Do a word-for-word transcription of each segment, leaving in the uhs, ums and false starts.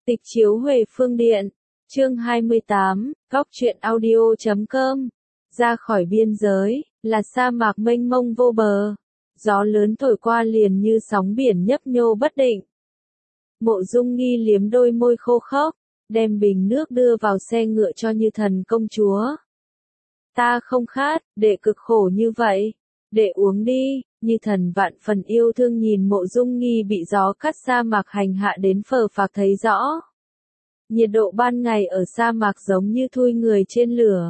Tịch chiếu Huệ Phương Điện, chương hai mươi tám, góc truyện audio chấm com. Ra khỏi biên giới, là sa mạc mênh mông vô bờ. Gió lớn thổi qua liền như sóng biển nhấp nhô bất định. Mộ Dung Nghi liếm đôi môi khô khốc, đem bình nước đưa vào xe ngựa cho Như Thần công chúa. Ta không khát, đệ cực khổ như vậy. Đệ uống đi. Như Thần vạn phần yêu thương nhìn Mộ Dung Nghi bị gió cắt sa mạc hành hạ đến phờ phạc thấy rõ. Nhiệt độ ban ngày ở sa mạc giống như thui người trên lửa.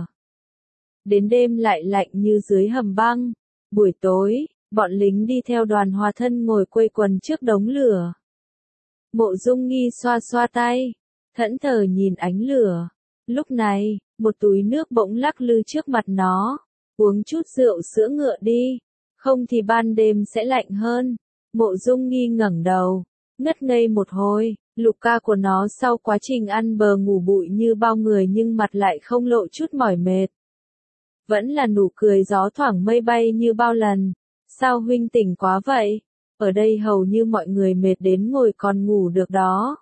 Đến đêm lại lạnh như dưới hầm băng. Buổi tối, bọn lính đi theo đoàn hòa thân ngồi quây quần trước đống lửa. Mộ Dung Nghi xoa xoa tay, thẫn thờ nhìn ánh lửa. Lúc này, một túi nước bỗng lắc lư trước mặt nó. Uống chút rượu sữa ngựa đi, không thì ban đêm sẽ lạnh hơn. Mộ Dung Nghi ngẩng đầu, ngất ngây một hồi. Lục ca của nó sau quá trình ăn bờ ngủ bụi như bao người nhưng mặt lại không lộ chút mỏi mệt. Vẫn là nụ cười gió thoảng mây bay như bao lần. Sao huynh tỉnh quá vậy? Ở đây hầu như mọi người mệt đến ngồi còn ngủ được đó.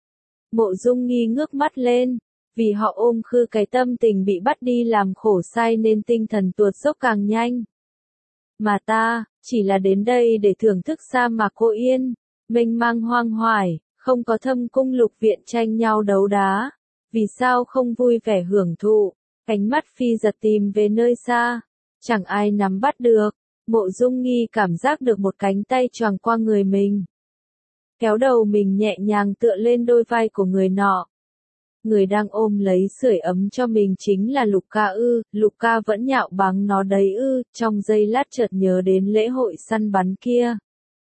Mộ Dung Nghi ngước mắt lên. Vì họ ôm khư cái tâm tình bị bắt đi làm khổ sai nên tinh thần tuột dốc càng nhanh. Mà ta, chỉ là đến đây để thưởng thức sa mạc cô yên, mênh mang hoang hoài, không có thâm cung lục viện tranh nhau đấu đá. Vì sao không vui vẻ hưởng thụ? Cánh mắt phi giật tìm về nơi xa, chẳng ai nắm bắt được. Mộ Dung Nghi cảm giác được một cánh tay choàng qua người mình. Kéo đầu mình nhẹ nhàng tựa lên đôi vai của người nọ. Người đang ôm lấy sưởi ấm cho mình chính là Lục ca ư, Lục ca vẫn nhạo báng nó đấy ư, trong giây lát chợt nhớ đến lễ hội săn bắn kia.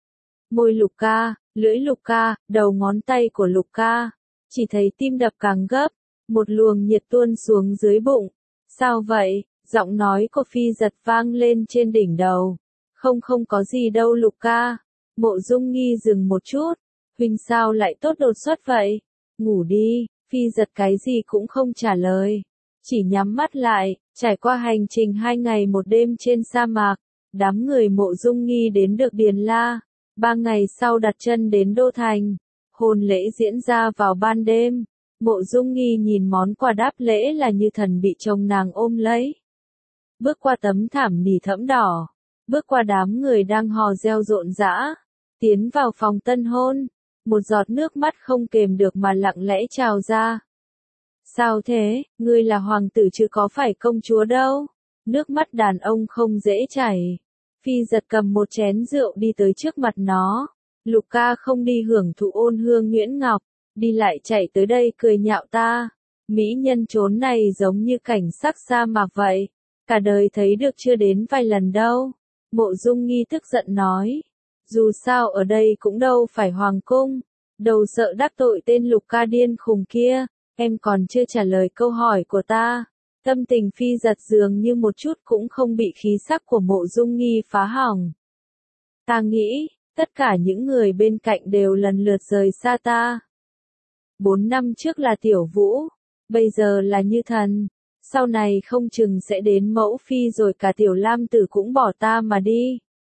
Môi Lục ca, lưỡi Lục ca, đầu ngón tay của Lục ca, chỉ thấy tim đập càng gấp, một luồng nhiệt tuôn xuống dưới bụng. Sao vậy? Giọng nói của Phi Giật vang lên trên đỉnh đầu. Không không có gì đâu Lục ca. Mộ Dung Nghi dừng một chút. Huynh sao lại tốt đột xuất vậy? Ngủ đi. Phi Giật cái gì cũng không trả lời. Chỉ nhắm mắt lại. Trải qua hành trình hai ngày một đêm trên sa mạc, đám người Mộ Dung Nghi đến được Điền La. Ba ngày sau đặt chân đến Đô Thành. Hôn lễ diễn ra vào ban đêm. Mộ Dung Nghi nhìn món quà đáp lễ là Như Thần bị chồng nàng ôm lấy. Bước qua tấm thảm nỉ thẫm đỏ. Bước qua đám người đang hò reo rộn rã. Tiến vào phòng tân hôn. Một giọt nước mắt không kềm được mà lặng lẽ trào ra. Sao thế, ngươi là hoàng tử chứ có phải công chúa đâu. Nước mắt đàn ông không dễ chảy. Phi Giật cầm một chén rượu đi tới trước mặt nó. Lục ca không đi hưởng thụ ôn hương nhuyễn ngọc. Đi lại chạy tới đây cười nhạo ta. Mỹ nhân chốn này giống như cảnh sắc sa mạc vậy. Cả đời thấy được chưa đến vài lần đâu. Mộ Dung Nghi tức giận nói. Dù sao ở đây cũng đâu phải hoàng cung. Đầu sợ đắc tội tên Lục ca điên khùng kia. Em còn chưa trả lời câu hỏi của ta. Tâm tình Phi Giật dường như một chút cũng không bị khí sắc của Mộ Dung Nghi phá hỏng. Ta nghĩ, tất cả những người bên cạnh đều lần lượt rời xa ta. Bốn năm trước là Tiểu Vũ, bây giờ là Như Thần, sau này không chừng sẽ đến Mẫu Phi rồi cả Tiểu Lam Tử cũng bỏ ta mà đi.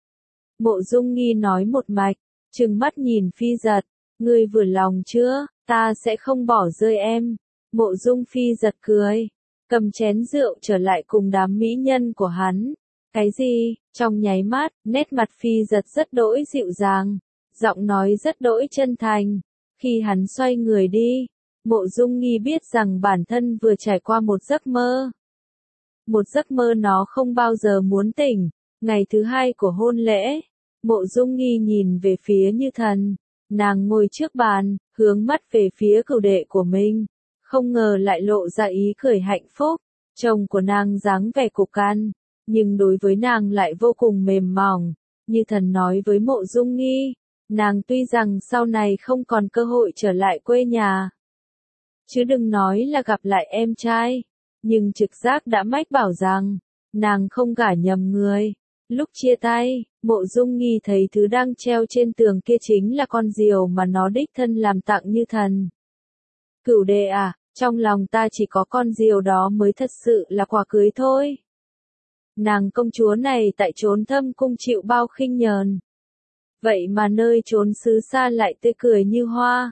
Mộ Dung Nghi nói một mạch, trừng mắt nhìn Phi Giật, ngươi vừa lòng chưa, ta sẽ không bỏ rơi em. Mộ Dung Phi Giật cười, cầm chén rượu trở lại cùng đám mỹ nhân của hắn. Cái gì? Trong nháy mắt, nét mặt Phi Giật rất đỗi dịu dàng, giọng nói rất đỗi chân thành. Khi hắn xoay người đi, Mộ Dung Nghi biết rằng bản thân vừa trải qua một giấc mơ. Một giấc mơ nó không bao giờ muốn tỉnh. Ngày thứ hai của hôn lễ, Mộ Dung Nghi nhìn về phía Như Thần. Nàng ngồi trước bàn, hướng mắt về phía cửu đệ của mình. Không ngờ lại lộ ra ý cười hạnh phúc. Chồng của nàng dáng vẻ cục cằn, nhưng đối với nàng lại vô cùng mềm mỏng. Như Thần nói với Mộ Dung Nghi. Nàng tuy rằng sau này không còn cơ hội trở lại quê nhà, chứ đừng nói là gặp lại em trai, nhưng trực giác đã mách bảo rằng, nàng không gả nhầm người. Lúc chia tay, Mộ Dung Nghi thấy thứ đang treo trên tường kia chính là con diều mà nó đích thân làm tặng Như Thần. Cửu đệ à, trong lòng ta chỉ có con diều đó mới thật sự là quà cưới thôi. Nàng công chúa này tại chốn thâm cung chịu bao khinh nhờn. Vậy mà nơi trốn xứ xa lại tươi cười như hoa.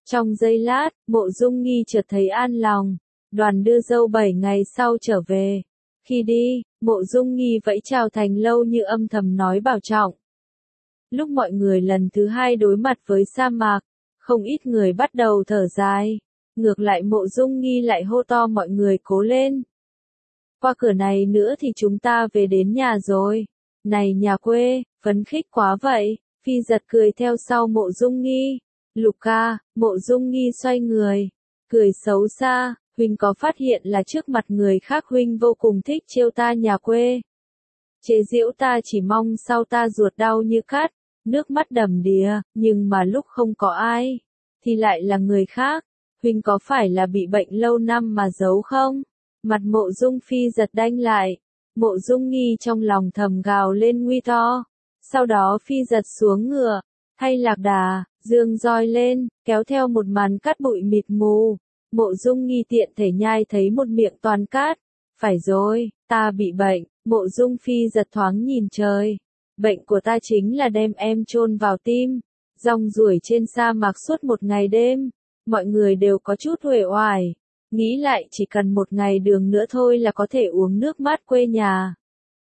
Trong giây lát, Mộ Dung Nghi chợt thấy an lòng, đoàn đưa dâu bảy ngày sau trở về. Khi đi, Mộ Dung Nghi vẫy chào Thành Lâu Như âm thầm nói bảo trọng. Lúc mọi người lần thứ hai đối mặt với sa mạc, không ít người bắt đầu thở dài. Ngược lại Mộ Dung Nghi lại hô to mọi người cố lên. Qua cửa này nữa thì chúng ta về đến nhà rồi. Này nhà quê, phấn khích quá vậy. Phi Giật cười theo sau Mộ Dung Nghi. Lục ca, Mộ Dung Nghi xoay người, cười xấu xa, huynh có phát hiện là trước mặt người khác huynh vô cùng thích trêu ta nhà quê. Chế giễu ta chỉ mong sau ta ruột đau như cắt, nước mắt đầm đìa, nhưng mà lúc không có ai, thì lại là người khác. Huynh có phải là bị bệnh lâu năm mà giấu không? Mặt Mộ Dung Phi Giật đanh lại, Mộ Dung Nghi trong lòng thầm gào lên nguy to. Sau đó Phi Giật xuống ngựa, hay lạc đà, dương roi lên, kéo theo một màn cát bụi mịt mù. Mộ Dung Nghi tiện thể nhai thấy một miệng toàn cát. Phải rồi, ta bị bệnh. Mộ Dung Phi Giật thoáng nhìn trời. Bệnh của ta chính là đem em chôn vào tim, rong ruổi trên sa mạc suốt một ngày đêm. Mọi người đều có chút uể oải, nghĩ lại chỉ cần một ngày đường nữa thôi là có thể uống nước mát quê nhà,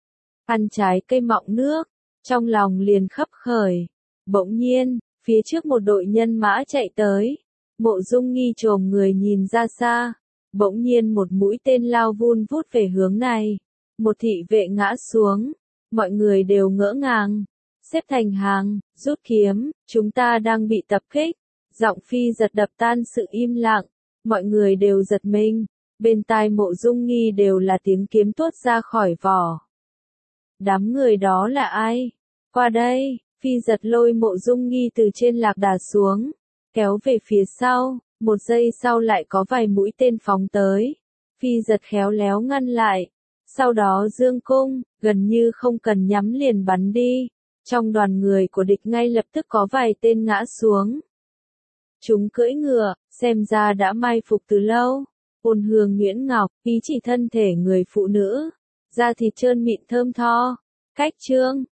ăn trái cây mọng nước, trong lòng liền khấp khởi. Bỗng nhiên, phía trước một đội nhân mã chạy tới. Mộ Dung Nghi chồm người nhìn ra xa, bỗng nhiên một mũi tên lao vun vút về hướng này. Một thị vệ ngã xuống, mọi người đều ngỡ ngàng, xếp thành hàng, rút kiếm, chúng ta đang bị tập kích. Giọng Phi Giật đập tan sự im lặng, mọi người đều giật mình, bên tai Mộ Dung Nghi đều là tiếng kiếm tuốt ra khỏi vỏ. Đám người đó là ai? Qua đây. Phi Giật lôi Mộ Dung Nghi từ trên lạc đà xuống, kéo về phía sau, một giây sau lại có vài mũi tên phóng tới. Phi Giật khéo léo ngăn lại, sau đó dương cung, gần như không cần nhắm liền bắn đi. Trong đoàn người của địch ngay lập tức có vài tên ngã xuống. Chúng cưỡi ngựa, xem ra đã mai phục từ lâu. Ôn hương nhuyễn ngọc, ý chỉ thân thể người phụ nữ, da thịt trơn mịn thơm tho. Cách chương